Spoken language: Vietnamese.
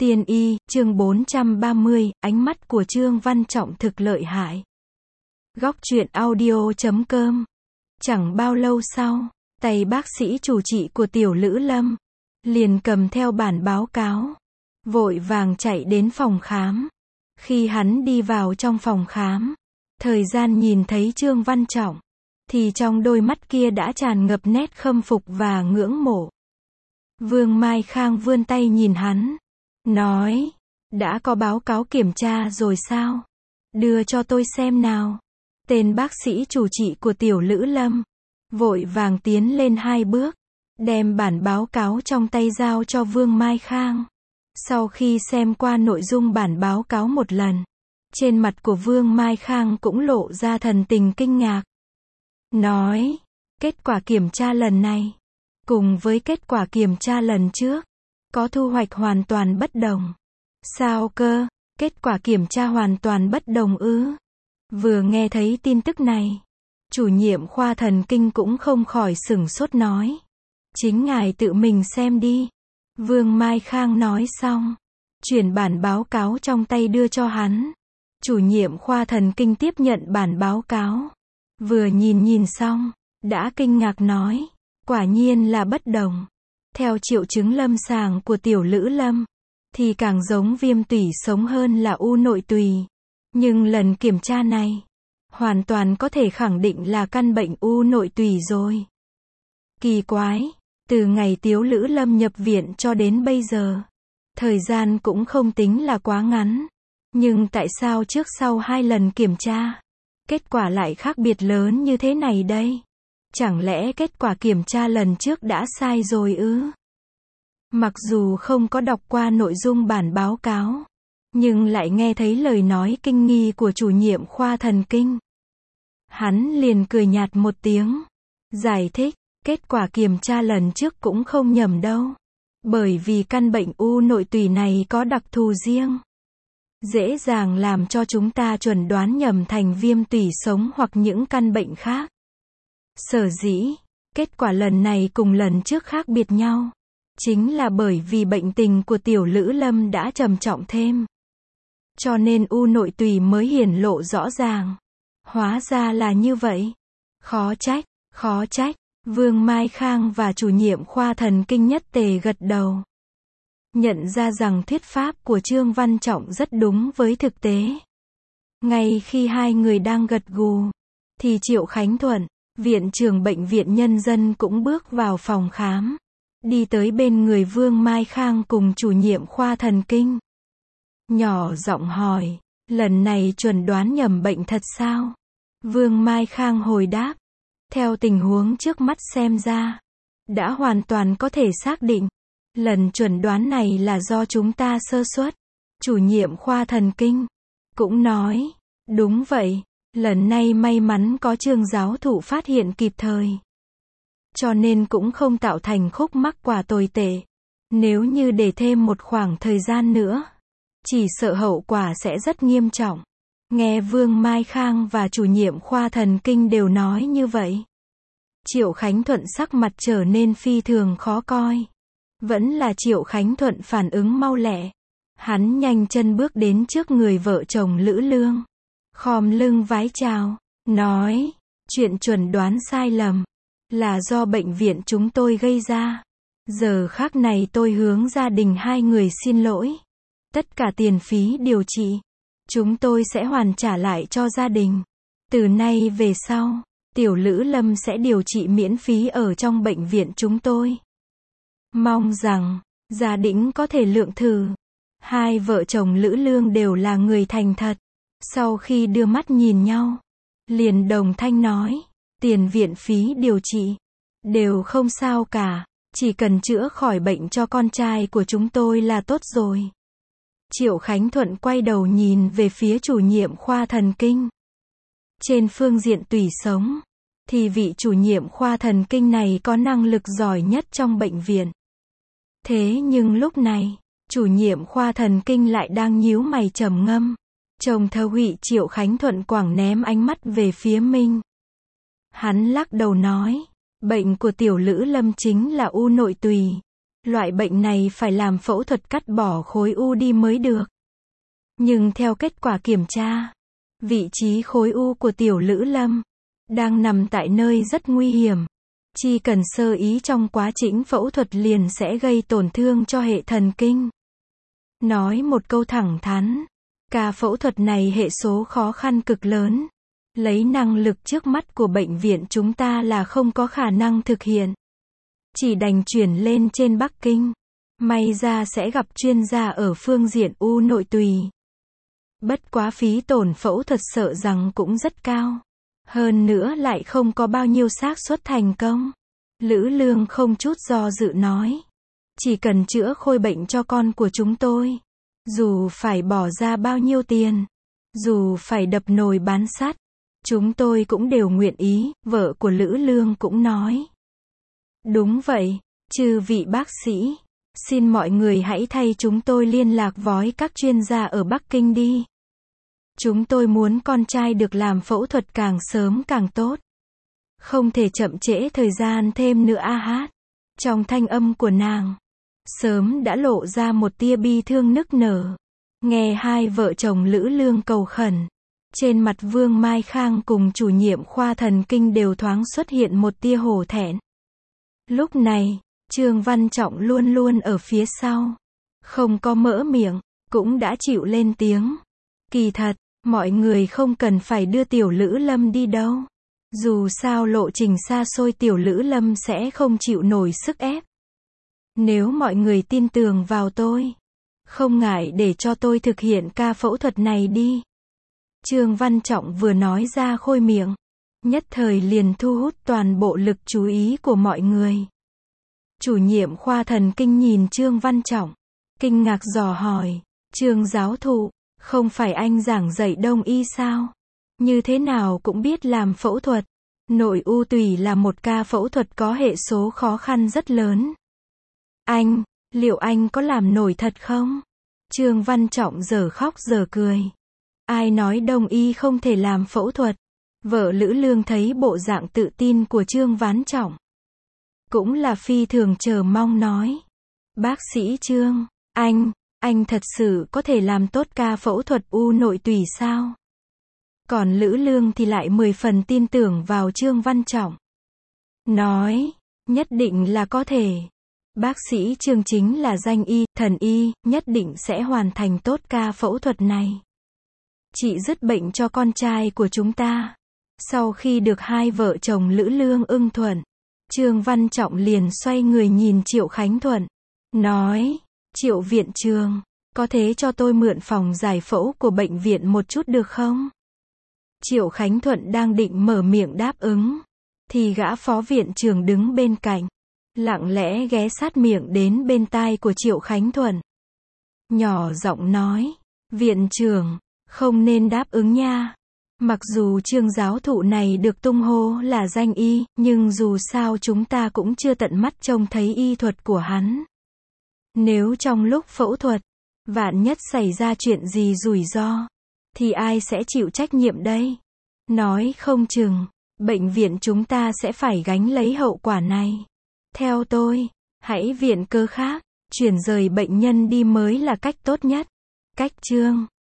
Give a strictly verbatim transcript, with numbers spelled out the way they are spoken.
Tiên y, chương bốn trăm ba mươi, ánh mắt của Trương Văn Trọng thực lợi hại. Góc truyện audio chấm com. Chẳng bao lâu sau, tay bác sĩ chủ trị của Tiểu Lữ Lâm liền cầm theo bản báo cáo, vội vàng chạy đến phòng khám. Khi hắn đi vào trong phòng khám, thời gian nhìn thấy Trương Văn Trọng, thì trong đôi mắt kia đã tràn ngập nét khâm phục và ngưỡng mộ. Vương Mai Khang vươn tay nhìn hắn, nói, đã có báo cáo kiểm tra rồi sao? Đưa cho tôi xem nào. Tên bác sĩ chủ trị của Tiểu Lữ Lâm vội vàng tiến lên hai bước, đem bản báo cáo trong tay giao cho Vương Mai Khang. Sau khi xem qua nội dung bản báo cáo một lần, trên mặt của Vương Mai Khang cũng lộ ra thần tình kinh ngạc. Nói, kết quả kiểm tra lần này, cùng với kết quả kiểm tra lần trước, có thu hoạch hoàn toàn bất đồng. Sao cơ? Kết quả kiểm tra hoàn toàn bất đồng ư? Vừa nghe thấy tin tức này, chủ nhiệm khoa thần kinh cũng không khỏi sửng sốt nói. Chính ngài tự mình xem đi. Vương Mai Khang nói xong, chuyển bản báo cáo trong tay đưa cho hắn. Chủ nhiệm khoa thần kinh tiếp nhận bản báo cáo, vừa nhìn nhìn xong, đã kinh ngạc nói, quả nhiên là bất đồng. Theo triệu chứng lâm sàng của Tiểu Lữ Lâm, thì càng giống viêm tủy sống hơn là u nội tùy. Nhưng lần kiểm tra này, hoàn toàn có thể khẳng định là căn bệnh u nội tùy rồi. Kỳ quái, từ ngày Tiểu Lữ Lâm nhập viện cho đến bây giờ, thời gian cũng không tính là quá ngắn. Nhưng tại sao trước sau hai lần kiểm tra, kết quả lại khác biệt lớn như thế này đây? Chẳng lẽ kết quả kiểm tra lần trước đã sai rồi ư? Mặc dù không có đọc qua nội dung bản báo cáo, nhưng lại nghe thấy lời nói kinh nghi của chủ nhiệm khoa thần kinh. Hắn liền cười nhạt một tiếng, giải thích, kết quả kiểm tra lần trước cũng không nhầm đâu. Bởi vì căn bệnh u nội tùy này có đặc thù riêng, dễ dàng làm cho chúng ta chuẩn đoán nhầm thành viêm tủy sống hoặc những căn bệnh khác. Sở dĩ, kết quả lần này cùng lần trước khác biệt nhau, chính là bởi vì bệnh tình của Tiểu Lữ Lâm đã trầm trọng thêm. Cho nên u nội tùy mới hiển lộ rõ ràng. Hóa ra là như vậy. Khó trách, khó trách. Vương Mai Khang và chủ nhiệm khoa thần kinh nhất tề gật đầu. Nhận ra rằng thuyết pháp của Trương Văn Trọng rất đúng với thực tế. Ngay khi hai người đang gật gù, thì Triệu Khánh Thuận, viện trưởng bệnh viện nhân dân cũng bước vào phòng khám. Đi tới bên người Vương Mai Khang cùng chủ nhiệm khoa thần kinh. Nhỏ giọng hỏi, lần này chuẩn đoán nhầm bệnh thật sao? Vương Mai Khang hồi đáp, theo tình huống trước mắt xem ra, đã hoàn toàn có thể xác định, lần chuẩn đoán này là do chúng ta sơ suất. Chủ nhiệm khoa thần kinh cũng nói, đúng vậy, lần này may mắn có Trương giáo thụ phát hiện kịp thời, cho nên cũng không tạo thành khúc mắc quả tồi tệ. Nếu như để thêm một khoảng thời gian nữa, chỉ sợ hậu quả sẽ rất nghiêm trọng. Nghe Vương Mai Khang và chủ nhiệm khoa thần kinh đều nói như vậy, Triệu Khánh Thuận sắc mặt trở nên phi thường khó coi. Vẫn là Triệu Khánh Thuận phản ứng mau lẹ. Hắn nhanh chân bước đến trước người vợ chồng Lữ Lương, khom lưng vái chào, nói, chuyện chuẩn đoán sai lầm là do bệnh viện chúng tôi gây ra. Giờ khắc này tôi hướng gia đình hai người xin lỗi. Tất cả tiền phí điều trị, chúng tôi sẽ hoàn trả lại cho gia đình. Từ nay về sau, Tiểu Lữ Lâm sẽ điều trị miễn phí ở trong bệnh viện chúng tôi. Mong rằng, gia đình có thể lượng thử. Hai vợ chồng Lữ Lương đều là người thành thật. Sau khi đưa mắt nhìn nhau, liền đồng thanh nói, tiền viện phí điều trị đều không sao cả, chỉ cần chữa khỏi bệnh cho con trai của chúng tôi là tốt rồi. Triệu Khánh Thuận quay đầu nhìn về phía chủ nhiệm khoa thần kinh. Trên phương diện tủy sống, thì vị chủ nhiệm khoa thần kinh này có năng lực giỏi nhất trong bệnh viện. Thế nhưng lúc này, chủ nhiệm khoa thần kinh lại đang nhíu mày trầm ngâm. Chồng thơ hụy Triệu Khánh Thuận quẳng ném ánh mắt về phía mình. Hắn lắc đầu nói, bệnh của Tiểu Lữ Lâm chính là u nội tùy. Loại bệnh này phải làm phẫu thuật cắt bỏ khối u đi mới được. Nhưng theo kết quả kiểm tra, vị trí khối u của tiểu Lữ Lâm đang nằm tại nơi rất nguy hiểm. Chỉ cần sơ ý trong quá trình phẫu thuật liền sẽ gây tổn thương cho hệ thần kinh. Nói một câu thẳng thắn, ca phẫu thuật này hệ số khó khăn cực lớn. Lấy năng lực trước mắt của bệnh viện chúng ta là không có khả năng thực hiện. Chỉ đành chuyển lên trên Bắc Kinh. May ra sẽ gặp chuyên gia ở phương diện u nội tùy. Bất quá phí tổn phẫu thuật sợ rằng cũng rất cao. Hơn nữa lại không có bao nhiêu xác suất thành công. Lữ Lương không chút do dự nói. Chỉ cần chữa khôi bệnh cho con của chúng tôi. Dù phải bỏ ra bao nhiêu tiền. Dù phải đập nồi bán sắt. Chúng tôi cũng đều nguyện ý, vợ của Lữ Lương cũng nói. Đúng vậy, chư vị bác sĩ. Xin mọi người hãy thay chúng tôi liên lạc với các chuyên gia ở Bắc Kinh đi. Chúng tôi muốn con trai được làm phẫu thuật càng sớm càng tốt. Không thể chậm trễ thời gian thêm nữa a hát. Trong thanh âm của nàng, sớm đã lộ ra một tia bi thương nức nở. Nghe hai vợ chồng Lữ Lương cầu khẩn. Trên mặt Vương Mai Khang cùng chủ nhiệm khoa thần kinh đều thoáng xuất hiện một tia hổ thẹn. Lúc này, Trương Văn Trọng luôn luôn ở phía sau. Không có mở miệng, cũng đã chịu lên tiếng. Kỳ thật, mọi người không cần phải đưa tiểu Lữ Lâm đi đâu. Dù sao lộ trình xa xôi tiểu Lữ Lâm sẽ không chịu nổi sức ép. Nếu mọi người tin tưởng vào tôi, không ngại để cho tôi thực hiện ca phẫu thuật này đi. Trương Văn Trọng vừa nói ra khôi miệng, nhất thời liền thu hút toàn bộ lực chú ý của mọi người. Chủ nhiệm khoa thần kinh nhìn Trương Văn Trọng, kinh ngạc dò hỏi, Trương giáo thụ, không phải anh giảng dạy đông y sao? Như thế nào cũng biết làm phẫu thuật. Nội u tủy là một ca phẫu thuật có hệ số khó khăn rất lớn. Anh, liệu anh có làm nổi thật không? Trương Văn Trọng giờ khóc giờ cười. Ai nói đông y không thể làm phẫu thuật? Vợ Lữ Lương thấy bộ dạng tự tin của Trương Văn Trọng, cũng là phi thường chờ mong nói. Bác sĩ Trương, anh, anh thật sự có thể làm tốt ca phẫu thuật u nội tủy sao? Còn Lữ Lương thì lại mười phần tin tưởng vào Trương Văn Trọng. Nói, nhất định là có thể. Bác sĩ Trương chính là danh y, thần y, nhất định sẽ hoàn thành tốt ca phẫu thuật này. Chị dứt bệnh cho con trai của chúng ta. Sau khi được hai vợ chồng Lữ Lương ưng thuận, Trương Văn Trọng liền xoay người nhìn Triệu Khánh Thuận. Nói, Triệu viện trường, có thể cho tôi mượn phòng giải phẫu của bệnh viện một chút được không? Triệu Khánh Thuận đang định mở miệng đáp ứng, thì gã phó viện trưởng đứng bên cạnh, lặng lẽ ghé sát miệng đến bên tai của Triệu Khánh Thuận. Nhỏ giọng nói, viện trưởng, không nên đáp ứng nha. Mặc dù Trương giáo thụ này được tung hô là danh y, nhưng dù sao chúng ta cũng chưa tận mắt trông thấy y thuật của hắn. Nếu trong lúc phẫu thuật, vạn nhất xảy ra chuyện gì rủi ro, thì ai sẽ chịu trách nhiệm đây? Nói không chừng, bệnh viện chúng ta sẽ phải gánh lấy hậu quả này. Theo tôi, hãy viện cớ khác, chuyển rời bệnh nhân đi mới là cách tốt nhất. Cách Trương